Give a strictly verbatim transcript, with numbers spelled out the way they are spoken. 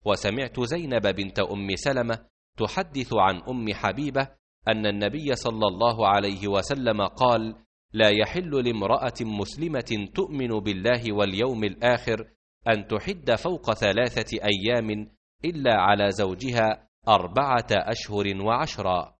وسمعت زينب بنت أم سلمة تحدث عن أم حبيبة أن النبي صلى الله عليه وسلم قال: لا يحل لامرأة مسلمة تؤمن بالله واليوم الآخر أن تحد فوق ثلاثة أيام إلا على زوجها أربعة أشهر وعشرا.